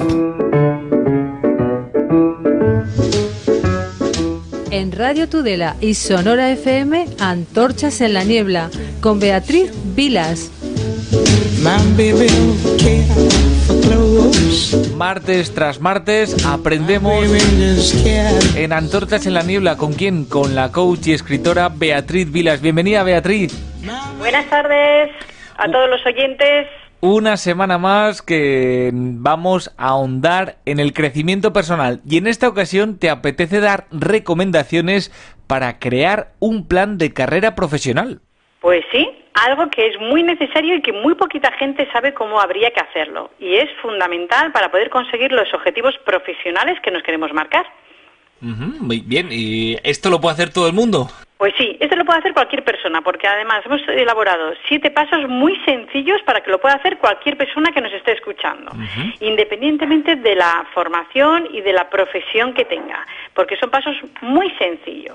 En Radio Tudela y Sonora FM, Antorchas en la Niebla, con Beatriz Vilas. Martes tras martes aprendemos en Antorchas en la Niebla. ¿Con quién? Con la coach y escritora Beatriz Vilas. Bienvenida, Beatriz. Buenas tardes a todos los oyentes. Una semana más que vamos a ahondar en el crecimiento personal y en esta ocasión te apetece dar recomendaciones para crear un plan de carrera profesional. Pues sí, algo que es muy necesario y que muy poquita gente sabe cómo habría que hacerlo, y es fundamental para poder conseguir los objetivos profesionales que nos queremos marcar. Muy bien, ¿y esto lo puede hacer todo el mundo? Pues sí, esto lo puede hacer cualquier persona, porque además hemos elaborado 7 pasos muy sencillos para que lo pueda hacer cualquier persona que nos esté escuchando, independientemente de la formación y de la profesión que tenga, porque son pasos muy sencillos.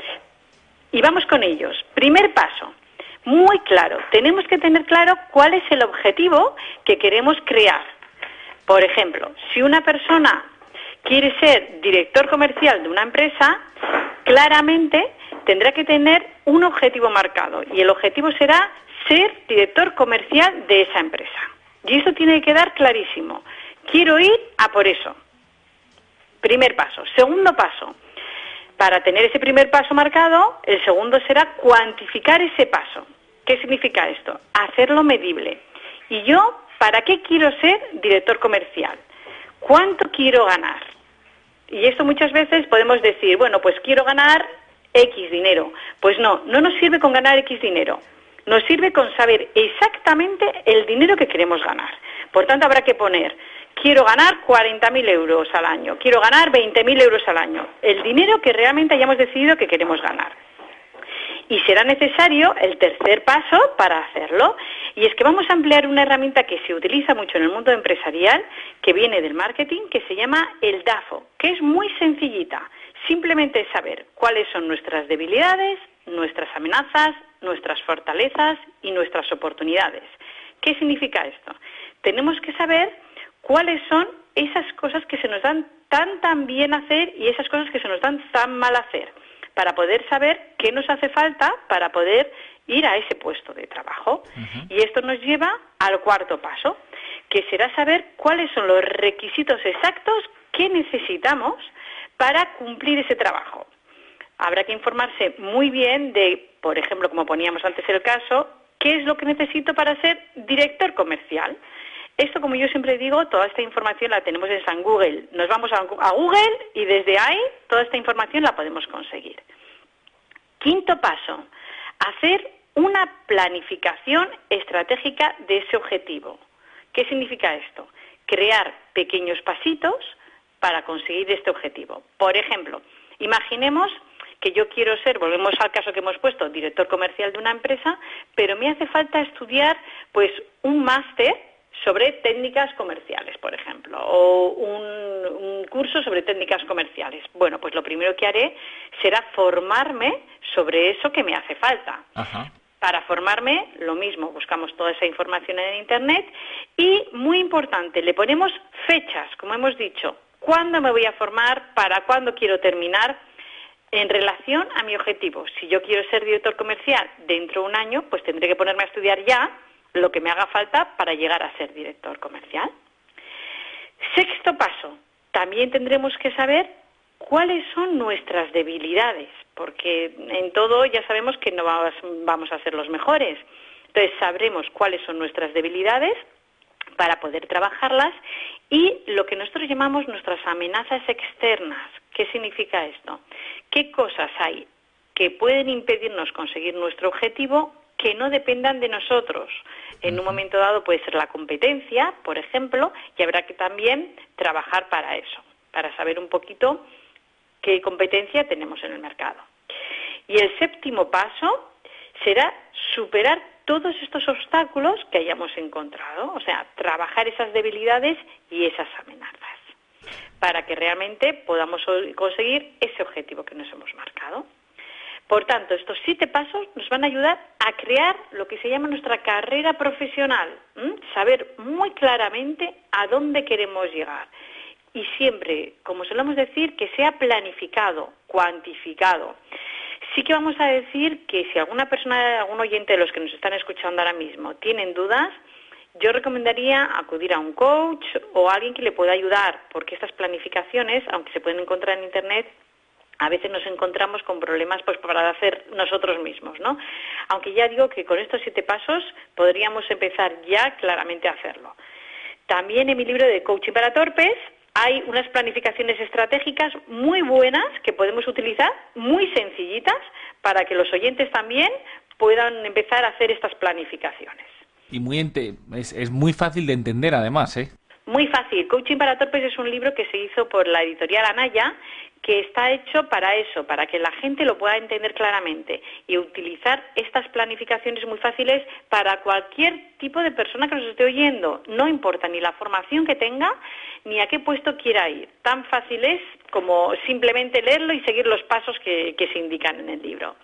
Y vamos con ellos. Primer paso, muy claro, tenemos que tener claro cuál es el objetivo que queremos crear. Por ejemplo, si una persona quiere ser director comercial de una empresa, claramente tendrá que tener un objetivo marcado, y el objetivo será ser director comercial de esa empresa. Y eso tiene que quedar clarísimo. Quiero ir a por eso. Primer paso. Segundo paso. Para tener ese primer paso marcado, el segundo será cuantificar ese paso. ¿Qué significa esto? Hacerlo medible. ¿Y yo para qué quiero ser director comercial? ¿Cuánto quiero ganar? Y esto muchas veces podemos decir, bueno, pues quiero ganar X dinero. Pues no nos sirve con ganar X dinero. Nos sirve con saber exactamente el dinero que queremos ganar. Por tanto, habrá que poner, quiero ganar 40.000 euros al año, quiero ganar 20.000 euros al año. El dinero que realmente hayamos decidido que queremos ganar. Y será necesario el tercer paso para hacerlo, y es que vamos a emplear una herramienta que se utiliza mucho en el mundo empresarial, que viene del marketing, que se llama el DAFO, que es muy sencillita. Simplemente es saber cuáles son nuestras debilidades, nuestras amenazas, nuestras fortalezas y nuestras oportunidades. ¿Qué significa esto? Tenemos que saber cuáles son esas cosas que se nos dan tan bien hacer y esas cosas que se nos dan tan mal hacer, para poder saber qué nos hace falta para poder ir a ese puesto de trabajo. Y esto nos lleva al cuarto paso, que será saber cuáles son los requisitos exactos que necesitamos para cumplir ese trabajo. Habrá que informarse muy bien de, por ejemplo, como poníamos antes el caso, qué es lo que necesito para ser director comercial. Esto, como yo siempre digo, toda esta información la tenemos en San Google. Nos vamos a Google y desde ahí toda esta información la podemos conseguir. Quinto paso, hacer una planificación estratégica de ese objetivo. ¿Qué significa esto? Crear pequeños pasitos para conseguir este objetivo. Por ejemplo, imaginemos que yo quiero ser, volvemos al caso que hemos puesto, director comercial de una empresa, pero me hace falta estudiar pues un máster sobre técnicas comerciales, por ejemplo, o un curso sobre técnicas comerciales. Bueno, pues lo primero que haré será formarme sobre eso que me hace falta. Para formarme, lo mismo, buscamos toda esa información en Internet y, muy importante, le ponemos fechas, como hemos dicho, cuándo me voy a formar, para cuándo quiero terminar, en relación a mi objetivo. Si yo quiero ser director comercial dentro de un año, pues tendré que ponerme a estudiar ya lo que me haga falta para llegar a ser director comercial. Sexto paso, también tendremos que saber cuáles son nuestras debilidades, porque en todo ya sabemos que no vamos a ser los mejores. Entonces sabremos cuáles son nuestras debilidades para poder trabajarlas, y lo que nosotros llamamos nuestras amenazas externas. ¿Qué significa esto? ¿Qué cosas hay que pueden impedirnos conseguir nuestro objetivo que no dependan de nosotros? En un momento dado puede ser la competencia, por ejemplo, y habrá que también trabajar para eso, para saber un poquito qué competencia tenemos en el mercado. Y el séptimo paso será superar todos estos obstáculos que hayamos encontrado, o sea, trabajar esas debilidades y esas amenazas, para que realmente podamos conseguir ese objetivo que nos hemos marcado. Por tanto, estos 7 pasos nos van a ayudar a crear lo que se llama nuestra carrera profesional, saber muy claramente a dónde queremos llegar. Y siempre, como solemos decir, que sea planificado, cuantificado. Sí que vamos a decir que si alguna persona, algún oyente de los que nos están escuchando ahora mismo tienen dudas, yo recomendaría acudir a un coach o a alguien que le pueda ayudar, porque estas planificaciones, aunque se pueden encontrar en Internet, a veces nos encontramos con problemas pues para hacer nosotros mismos, ¿no? Aunque ya digo que con estos 7 pasos podríamos empezar ya claramente a hacerlo. También en mi libro de Coaching para Torpes hay unas planificaciones estratégicas muy buenas que podemos utilizar, muy sencillitas, para que los oyentes también puedan empezar a hacer estas planificaciones. Y es muy fácil de entender además, ¿eh? Muy fácil. Coaching para Torpes es un libro que se hizo por la editorial Anaya, que está hecho para eso, para que la gente lo pueda entender claramente y utilizar estas planificaciones muy fáciles para cualquier tipo de persona que nos esté oyendo. No importa ni la formación que tenga ni a qué puesto quiera ir. Tan fácil es como simplemente leerlo y seguir los pasos que se indican en el libro.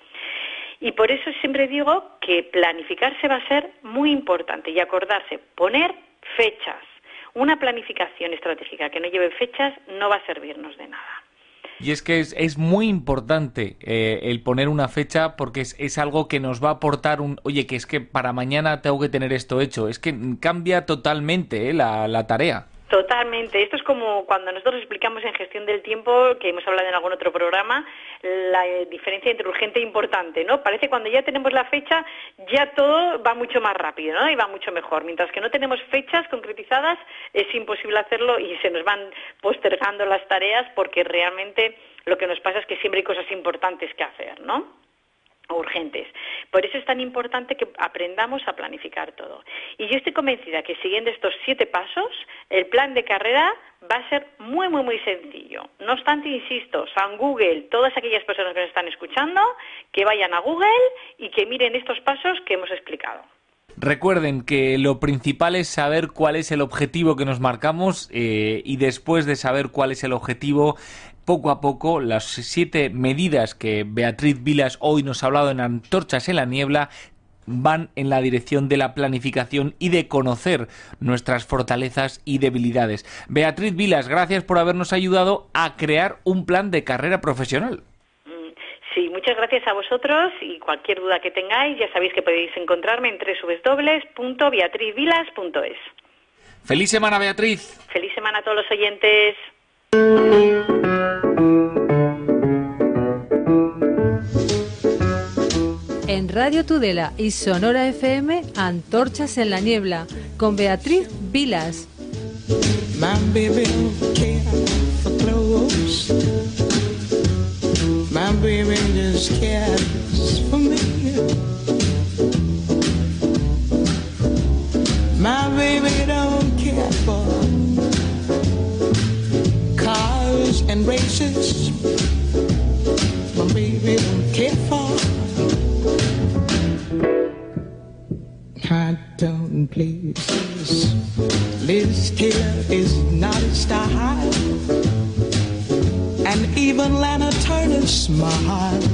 Y por eso siempre digo que planificarse va a ser muy importante y acordarse, poner fechas. Una planificación estratégica que no lleve fechas no va a servirnos de nada. Y es que es muy importante el poner una fecha porque es algo que nos va a aportar oye, que es que para mañana tengo que tener esto hecho. Es que cambia totalmente la tarea. Totalmente. Esto es como cuando nosotros explicamos en gestión del tiempo, que hemos hablado en algún otro programa, la diferencia entre urgente e importante, ¿no? Parece que cuando ya tenemos la fecha, ya todo va mucho más rápido, ¿no? Y va mucho mejor. Mientras que no tenemos fechas concretizadas, es imposible hacerlo y se nos van postergando las tareas porque realmente lo que nos pasa es que siempre hay cosas importantes que hacer, ¿no? Urgentes. Por eso es tan importante que aprendamos a planificar todo. Y yo estoy convencida que siguiendo estos 7 pasos, el plan de carrera va a ser muy, muy, muy sencillo. No obstante, insisto, San Google, todas aquellas personas que nos están escuchando, que vayan a Google y que miren estos pasos que hemos explicado. Recuerden que lo principal es saber cuál es el objetivo que nos marcamos y después de saber cuál es el objetivo, poco a poco, las 7 medidas que Beatriz Vilas hoy nos ha hablado en Antorchas en la Niebla van en la dirección de la planificación y de conocer nuestras fortalezas y debilidades. Beatriz Vilas, gracias por habernos ayudado a crear un plan de carrera profesional. Sí, muchas gracias a vosotros y cualquier duda que tengáis, ya sabéis que podéis encontrarme en www.beatrizvilas.es. ¡Feliz semana, Beatriz! ¡Feliz semana a todos los oyentes! En Radio Tudela y Sonora FM, Antorchas en la Niebla, con Beatriz Vilas. My baby don't care for clothes. My baby just cares for me. My baby don't care for cars and races. My baby don't care for hot down places. Liz Taylor is not a style, and even Lana Turner's smile